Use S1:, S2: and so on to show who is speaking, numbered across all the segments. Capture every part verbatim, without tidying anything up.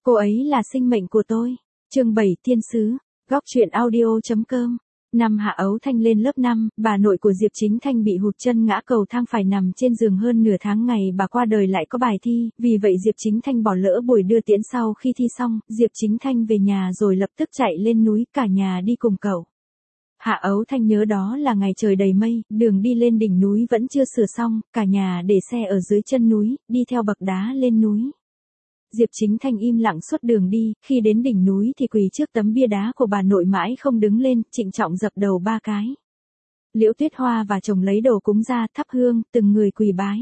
S1: Cô ấy là sinh mệnh của tôi. Chương bảy Thiên sứ. Góc truyện audio.com. Năm Hạ Ấu Thanh lên lớp năm, bà nội của Diệp Chính Thanh bị hụt chân ngã cầu thang phải nằm trên giường hơn nửa tháng ngày bà qua đời lại có bài thi, vì vậy Diệp Chính Thanh bỏ lỡ buổi đưa tiễn sau khi thi xong, Diệp Chính Thanh về nhà rồi lập tức chạy lên núi cả nhà đi cùng cậu. Hạ Ấu Thanh nhớ đó là ngày trời đầy mây, đường đi lên đỉnh núi vẫn chưa sửa xong, cả nhà để xe ở dưới chân núi, đi theo bậc đá lên núi. Diệp Chính Thanh im lặng suốt đường đi, khi đến đỉnh núi thì quỳ trước tấm bia đá của bà nội mãi không đứng lên, trịnh trọng dập đầu ba cái. Liễu Tuyết Hoa và chồng lấy đồ cúng ra thắp hương, từng người quỳ bái.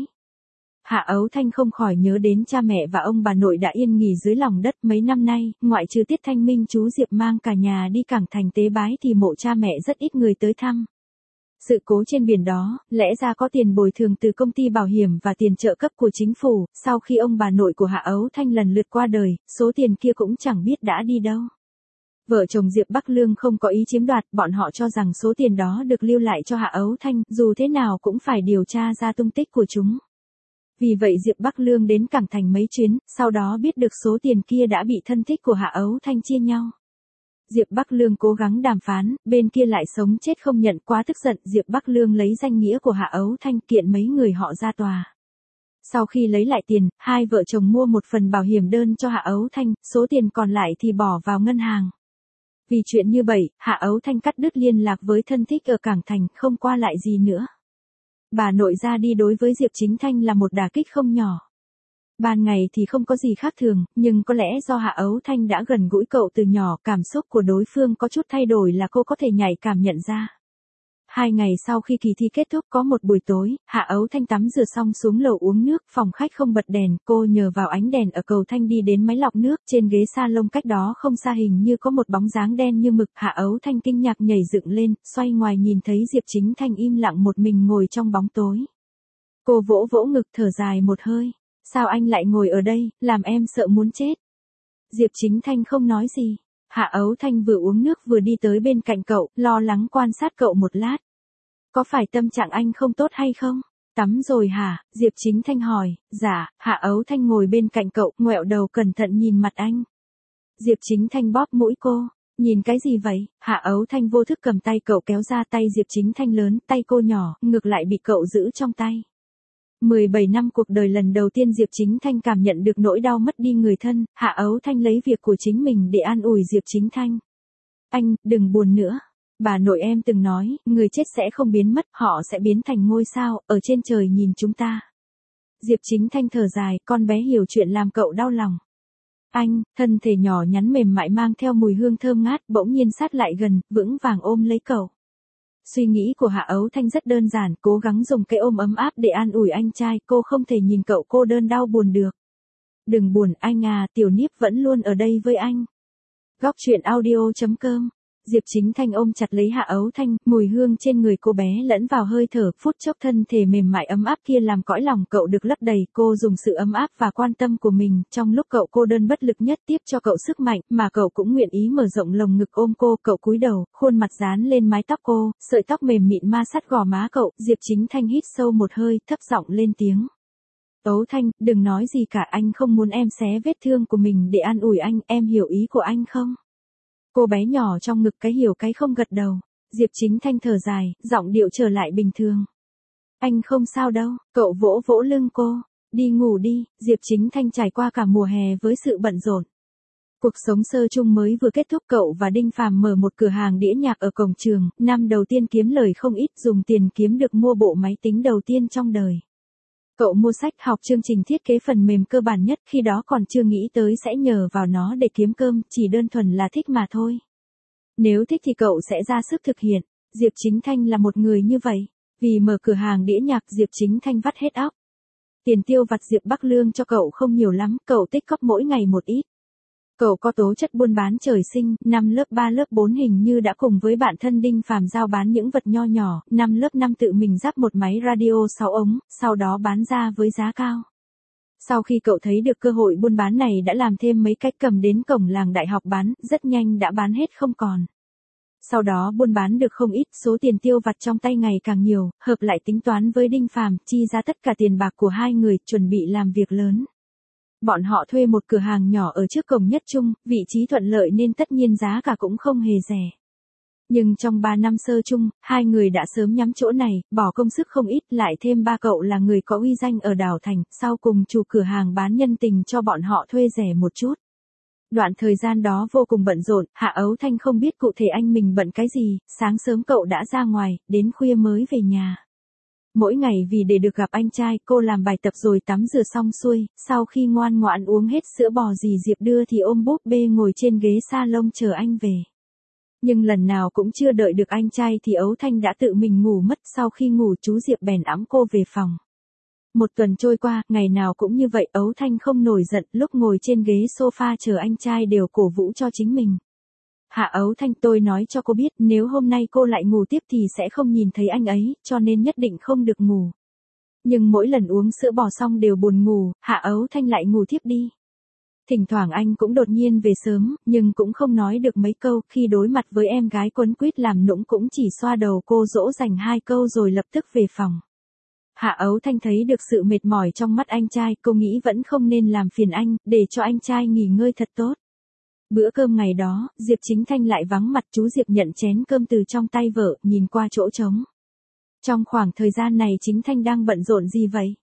S1: Hạ Ấu Thanh không khỏi nhớ đến cha mẹ và ông bà nội đã yên nghỉ dưới lòng đất mấy năm nay, ngoại trừ Tiết Thanh Minh chú Diệp mang cả nhà đi Cảng Thành tế bái thì mộ cha mẹ rất ít người tới thăm. Sự cố trên biển đó, lẽ ra có tiền bồi thường từ công ty bảo hiểm và tiền trợ cấp của chính phủ, sau khi ông bà nội của Hạ Ấu Thanh lần lượt qua đời, số tiền kia cũng chẳng biết đã đi đâu. Vợ chồng Diệp Bắc Lương không có ý chiếm đoạt, bọn họ cho rằng số tiền đó được lưu lại cho Hạ Ấu Thanh, dù thế nào cũng phải điều tra ra tung tích của chúng. Vì vậy Diệp Bắc Lương đến Cảng Thành mấy chuyến, sau đó biết được số tiền kia đã bị thân thích của Hạ Ấu Thanh chia nhau. Diệp Bắc Lương cố gắng đàm phán, bên kia lại sống chết không nhận, quá tức giận, Diệp Bắc Lương lấy danh nghĩa của Hạ Ấu Thanh kiện mấy người họ ra tòa. Sau khi lấy lại tiền, hai vợ chồng mua một phần bảo hiểm đơn cho Hạ Ấu Thanh, số tiền còn lại thì bỏ vào ngân hàng. Vì chuyện như vậy, Hạ Ấu Thanh cắt đứt liên lạc với thân thích ở Cảng Thành, không qua lại gì nữa. Bà nội ra đi đối với Diệp Chính Thanh là một đả kích không nhỏ. Ban ngày thì không có gì khác thường, nhưng có lẽ do Hạ Ấu Thanh đã gần gũi cậu từ nhỏ, cảm xúc của đối phương có chút thay đổi là cô có thể nhạy cảm nhận ra. Hai ngày sau khi kỳ thi kết thúc có một buổi tối, Hạ Ấu Thanh tắm rửa xong xuống lầu uống nước, phòng khách không bật đèn, cô nhờ vào ánh đèn ở cầu thang đi đến máy lọc nước, trên ghế salon cách đó không xa hình như có một bóng dáng đen như mực. Hạ Ấu Thanh kinh ngạc nhảy dựng lên, xoay ngoài nhìn thấy Diệp Chính Thanh im lặng một mình ngồi trong bóng tối. Cô vỗ vỗ ngực thở dài một hơi. Sao anh lại ngồi ở đây, làm em sợ muốn chết. Diệp Chính Thanh không nói gì. Hạ Ấu Thanh vừa uống nước vừa đi tới bên cạnh cậu, lo lắng quan sát cậu một lát. Có phải tâm trạng anh không tốt hay không? Tắm rồi hả? Diệp Chính Thanh hỏi. Dạ. Hạ Ấu Thanh ngồi bên cạnh cậu, ngoẹo đầu cẩn thận nhìn mặt anh. Diệp Chính Thanh bóp mũi cô. Nhìn cái gì vậy? Hạ Ấu Thanh vô thức cầm tay cậu kéo ra, tay Diệp Chính Thanh lớn, tay cô nhỏ, ngược lại bị cậu giữ trong tay. mười bảy năm cuộc đời lần đầu tiên Diệp Chính Thanh cảm nhận được nỗi đau mất đi người thân, Hạ Ấu Thanh lấy việc của chính mình để an ủi Diệp Chính Thanh. Anh, đừng buồn nữa. Bà nội em từng nói, người chết sẽ không biến mất, họ sẽ biến thành ngôi sao, ở trên trời nhìn chúng ta. Diệp Chính Thanh thở dài, con bé hiểu chuyện làm cậu đau lòng. Anh, thân thể nhỏ nhắn mềm mại mang theo mùi hương thơm ngát, bỗng nhiên sát lại gần, vững vàng ôm lấy cậu. Suy nghĩ của Hạ Ấu Thanh rất đơn giản, cố gắng dùng cái ôm ấm áp để an ủi anh trai, cô không thể nhìn cậu cô đơn đau buồn được. Đừng buồn anh à, Tiểu Niếp vẫn luôn ở đây với anh. Góc truyện audio.com. Diệp Chính Thanh ôm chặt lấy Hạ Ấu Thanh, mùi hương trên người cô bé lẫn vào hơi thở, phút chốc thân thể mềm mại ấm áp kia làm cõi lòng cậu được lấp đầy, cô dùng sự ấm áp và quan tâm của mình, trong lúc cậu cô đơn bất lực nhất tiếp cho cậu sức mạnh, mà cậu cũng nguyện ý mở rộng lồng ngực ôm cô, cậu cúi đầu, khuôn mặt dán lên mái tóc cô, sợi tóc mềm mịn ma sát gò má cậu, Diệp Chính Thanh hít sâu một hơi, thấp giọng lên tiếng. Ấu Thanh, đừng nói gì cả, anh không muốn em xé vết thương của mình để an ủi anh, em hiểu ý của anh không? Cô bé nhỏ trong ngực cái hiểu cái không gật đầu. Diệp Chính Thanh thở dài, giọng điệu trở lại bình thường. Anh không sao đâu, cậu vỗ vỗ lưng cô. Đi ngủ đi. Diệp Chính Thanh trải qua cả mùa hè với sự bận rộn. Cuộc sống sơ chung mới vừa kết thúc, cậu và Đinh Phàm mở một cửa hàng đĩa nhạc ở cổng trường, năm đầu tiên kiếm lời không ít, dùng tiền kiếm được mua bộ máy tính đầu tiên trong đời. Cậu mua sách, học chương trình thiết kế phần mềm cơ bản nhất, khi đó còn chưa nghĩ tới sẽ nhờ vào nó để kiếm cơm, chỉ đơn thuần là thích mà thôi. Nếu thích thì cậu sẽ ra sức thực hiện. Diệp Chính Thanh là một người như vậy. Vì mở cửa hàng đĩa nhạc, Diệp Chính Thanh vắt hết óc. Tiền tiêu vặt Diệp Bắc Lương cho cậu không nhiều lắm, cậu tích cóp mỗi ngày một ít. Cậu có tố chất buôn bán trời sinh, năm lớp ba lớp bốn hình như đã cùng với bạn thân Đinh Phàm giao bán những vật nho nhỏ, năm lớp năm tự mình ráp một máy radio sáu ống, sau đó bán ra với giá cao. Sau khi cậu thấy được cơ hội buôn bán này đã làm thêm mấy cách cầm đến cổng làng đại học bán, rất nhanh đã bán hết không còn. Sau đó buôn bán được không ít, số tiền tiêu vặt trong tay ngày càng nhiều, hợp lại tính toán với Đinh Phàm, chi ra tất cả tiền bạc của hai người, chuẩn bị làm việc lớn. bọn họ thuê một cửa hàng nhỏ ở trước cổng Nhất Trung, vị trí thuận lợi nên tất nhiên giá cả cũng không hề rẻ. Nhưng trong ba năm sơ chung, hai người đã sớm nhắm chỗ này, bỏ công sức không ít, lại thêm ba cậu là người có uy danh ở đảo thành, sau cùng chủ cửa hàng bán nhân tình cho bọn họ thuê rẻ một chút. Đoạn thời gian đó vô cùng bận rộn, Hạ Ấu Thanh không biết cụ thể anh mình bận cái gì, sáng sớm cậu đã ra ngoài, đến khuya mới về nhà. Mỗi ngày vì để được gặp anh trai, cô làm bài tập rồi tắm rửa xong xuôi, sau khi ngoan ngoãn uống hết sữa bò dì Diệp đưa thì ôm búp bê ngồi trên ghế salon chờ anh về. Nhưng lần nào cũng chưa đợi được anh trai thì Ấu Thanh đã tự mình ngủ mất, sau khi ngủ chú Diệp bèn ẵm cô về phòng. Một tuần trôi qua, ngày nào cũng như vậy, Ấu Thanh không nổi giận, lúc ngồi trên ghế sofa chờ anh trai đều cổ vũ cho chính mình. Hạ Ấu Thanh, tôi nói cho cô biết, nếu hôm nay cô lại ngủ tiếp thì sẽ không nhìn thấy anh ấy, cho nên nhất định không được ngủ. Nhưng mỗi lần uống sữa bò xong đều buồn ngủ, Hạ Ấu Thanh lại ngủ tiếp đi. Thỉnh thoảng anh cũng đột nhiên về sớm, nhưng cũng không nói được mấy câu, khi đối mặt với em gái quấn quýt làm nũng cũng chỉ xoa đầu cô dỗ dành hai câu rồi lập tức về phòng. Hạ Ấu Thanh thấy được sự mệt mỏi trong mắt anh trai, cô nghĩ vẫn không nên làm phiền anh, để cho anh trai nghỉ ngơi thật tốt. Bữa cơm ngày đó, Diệp Chính Thanh lại vắng mặt, chú Diệp nhận chén cơm từ trong tay vợ, nhìn qua chỗ trống. Trong khoảng thời gian này Chính Thanh đang bận rộn gì vậy?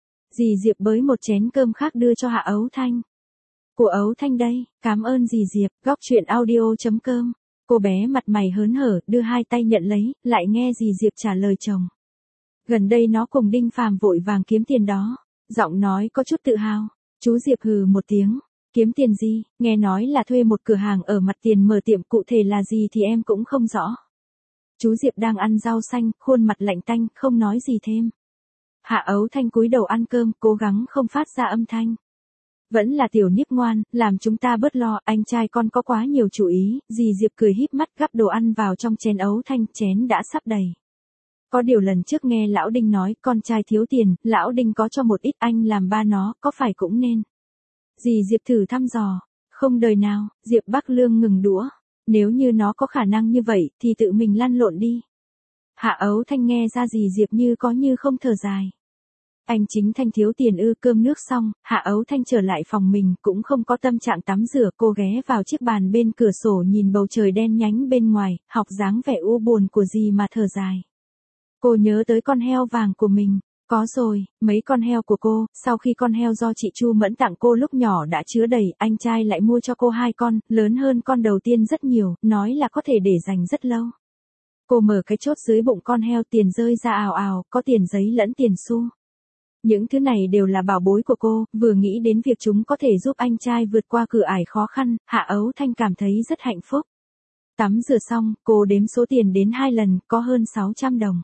S1: Dì Diệp bới một chén cơm khác đưa cho Hạ Ấu Thanh. Của Ấu Thanh đây, cảm ơn dì Diệp, góc chuyện audio chấm com. Cô bé mặt mày hớn hở, đưa hai tay nhận lấy, lại nghe dì Diệp trả lời chồng. Gần đây nó cùng Đinh Phàm vội vàng kiếm tiền đó. Giọng nói có chút tự hào. Chú Diệp hừ một tiếng. Kiếm tiền gì, nghe nói là thuê một cửa hàng ở mặt tiền mở tiệm, cụ thể là gì thì em cũng không rõ. Chú Diệp đang ăn rau xanh, khuôn mặt lạnh tanh, không nói gì thêm. Hạ Ấu Thanh cúi đầu ăn cơm, cố gắng không phát ra âm thanh. Vẫn là tiểu Niếp ngoan, làm chúng ta bớt lo, anh trai con có quá nhiều chủ ý, dì Diệp cười híp mắt gắp đồ ăn vào trong chén Ấu Thanh, chén đã sắp đầy. Có điều lần trước nghe lão Đinh nói, con trai thiếu tiền, lão Đinh có cho một ít, anh làm ba nó, có phải cũng nên. Dì Diệp thử thăm dò, không đời nào, Diệp Bắc Lương ngừng đũa, nếu như nó có khả năng như vậy, thì tự mình lăn lộn đi. Hạ Ấu Thanh nghe ra dì Diệp như có như không thở dài. Anh Chính Thanh thiếu tiền ư? Cơm nước xong, Hạ Ấu Thanh trở lại phòng mình, cũng không có tâm trạng tắm rửa, cô ghé vào chiếc bàn bên cửa sổ nhìn bầu trời đen nhánh bên ngoài, học dáng vẻ u buồn của dì mà thở dài. Cô nhớ tới con heo vàng của mình. Có rồi, mấy con heo của cô, sau khi con heo do chị Chu Mẫn tặng cô lúc nhỏ đã chứa đầy, anh trai lại mua cho cô hai con, lớn hơn con đầu tiên rất nhiều, nói là có thể để dành rất lâu. Cô mở cái chốt dưới bụng con heo, tiền rơi ra ào ào, có tiền giấy lẫn tiền xu. Những thứ này đều là bảo bối của cô, vừa nghĩ đến việc chúng có thể giúp anh trai vượt qua cửa ải khó khăn, Hạ Ấu Thanh cảm thấy rất hạnh phúc. Tắm rửa xong, cô đếm số tiền đến hai lần, có hơn sáu trăm đồng.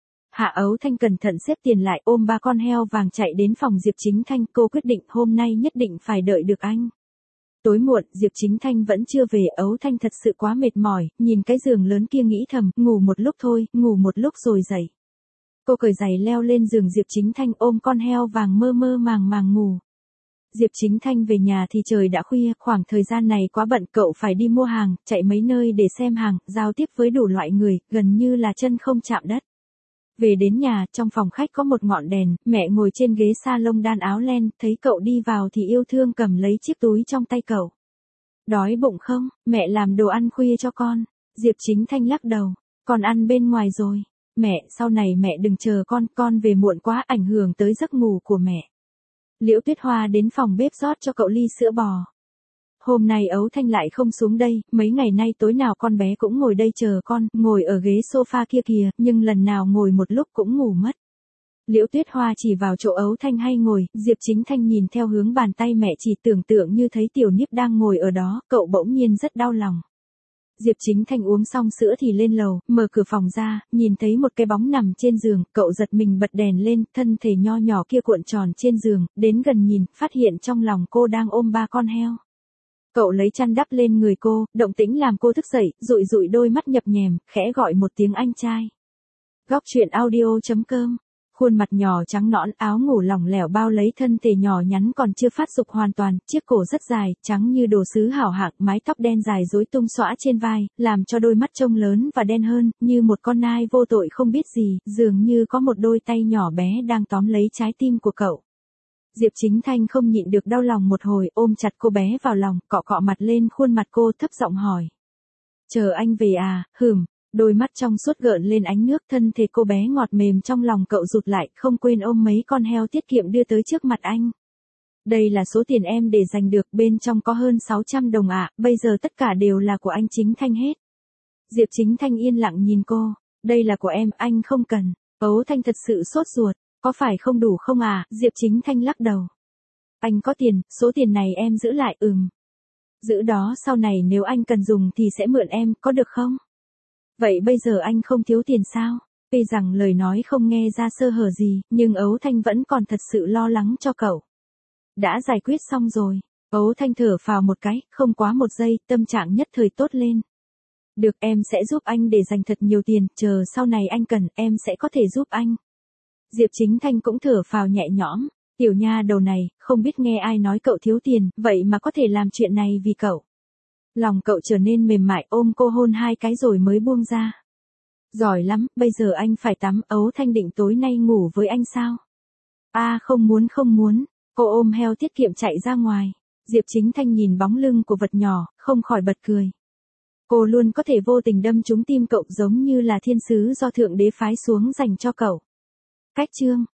S1: Hạ Ấu Thanh cẩn thận xếp tiền lại, ôm ba con heo vàng chạy đến phòng Diệp Chính Thanh, cô quyết định hôm nay nhất định phải đợi được anh. Tối muộn, Diệp Chính Thanh vẫn chưa về, Ấu Thanh thật sự quá mệt mỏi, nhìn cái giường lớn kia nghĩ thầm, ngủ một lúc thôi, ngủ một lúc rồi dậy. Cô cởi giày leo lên giường Diệp Chính Thanh, ôm con heo vàng mơ mơ màng màng ngủ. Diệp Chính Thanh về nhà thì trời đã khuya, khoảng thời gian này quá bận, cậu phải đi mua hàng, chạy mấy nơi để xem hàng, giao tiếp với đủ loại người, gần như là chân không chạm đất. Về đến nhà, trong phòng khách có một ngọn đèn, mẹ ngồi trên ghế salon đan áo len, thấy cậu đi vào thì yêu thương cầm lấy chiếc túi trong tay cậu. Đói bụng không, mẹ làm đồ ăn khuya cho con. Diệp Chính Thanh lắc đầu, con ăn bên ngoài rồi. Mẹ, sau này mẹ đừng chờ con, con về muộn quá ảnh hưởng tới giấc ngủ của mẹ. Liễu Tuyết Hoa đến phòng bếp rót cho cậu ly sữa bò. Hôm nay Ấu Thanh lại không xuống đây, mấy ngày nay tối nào con bé cũng ngồi đây chờ con, ngồi ở ghế sofa kia kìa, nhưng lần nào ngồi một lúc cũng ngủ mất. Liễu Tuyết Hoa chỉ vào chỗ Ấu Thanh hay ngồi, Diệp Chính Thanh nhìn theo hướng bàn tay mẹ chỉ, tưởng tượng như thấy Tiểu Niếp đang ngồi ở đó, cậu bỗng nhiên rất đau lòng. Diệp Chính Thanh uống xong sữa thì lên lầu, mở cửa phòng ra, nhìn thấy một cái bóng nằm trên giường, cậu giật mình bật đèn lên, thân thể nho nhỏ kia cuộn tròn trên giường, đến gần nhìn, phát hiện trong lòng cô đang ôm ba con heo. Cậu lấy chăn đắp lên người cô, động tĩnh làm cô thức dậy, dụi dụi đôi mắt nhập nhèm, khẽ gọi một tiếng anh trai. Góc chuyện audio chấm com. Khuôn mặt nhỏ trắng nõn, áo ngủ lỏng lẻo bao lấy thân thể nhỏ nhắn còn chưa phát dục hoàn toàn, chiếc cổ rất dài, trắng như đồ sứ hảo hạng, mái tóc đen dài rối tung xõa trên vai, làm cho đôi mắt trông lớn và đen hơn, như một con nai vô tội không biết gì, dường như có một đôi tay nhỏ bé đang tóm lấy trái tim của cậu. Diệp Chính Thanh không nhịn được đau lòng một hồi, ôm chặt cô bé vào lòng, cọ cọ mặt lên khuôn mặt cô, thấp giọng hỏi. Chờ anh về à? Hừm. Đôi mắt trong suốt gợn lên ánh nước, thân thể cô bé ngọt mềm trong lòng cậu rụt lại, không quên ôm mấy con heo tiết kiệm đưa tới trước mặt anh. Đây là số tiền em để dành được, bên trong có hơn sáu trăm đồng ạ, bây giờ tất cả đều là của anh Chính Thanh hết. Diệp Chính Thanh yên lặng nhìn cô, đây là của em, anh không cần. Ấu Thanh thật sự sốt ruột, có phải không đủ không à? Diệp Chính Thanh lắc đầu. Anh có tiền, số tiền này em giữ lại, ừm. Giữ đó, sau này nếu anh cần dùng thì sẽ mượn em, có được không? Vậy bây giờ anh không thiếu tiền sao? Tuy rằng lời nói không nghe ra sơ hở gì, nhưng Ấu Thanh vẫn còn thật sự lo lắng cho cậu. Đã giải quyết xong rồi. Ấu Thanh thở phào một cái, không quá một giây, tâm trạng nhất thời tốt lên. Được, em sẽ giúp anh để dành thật nhiều tiền, chờ sau này anh cần, em sẽ có thể giúp anh. Diệp Chính Thanh cũng thở phào nhẹ nhõm, tiểu nha đầu này, không biết nghe ai nói cậu thiếu tiền, vậy mà có thể làm chuyện này vì cậu. Lòng cậu trở nên mềm mại, ôm cô hôn hai cái rồi mới buông ra. Giỏi lắm, bây giờ anh phải tắm. Ấu Thanh định tối nay ngủ với anh sao? A à, không muốn không muốn, cô ôm heo tiết kiệm chạy ra ngoài. Diệp Chính Thanh nhìn bóng lưng của vật nhỏ, không khỏi bật cười. Cô luôn có thể vô tình đâm trúng tim cậu, giống như là thiên sứ do Thượng Đế phái xuống dành cho cậu. Cách chương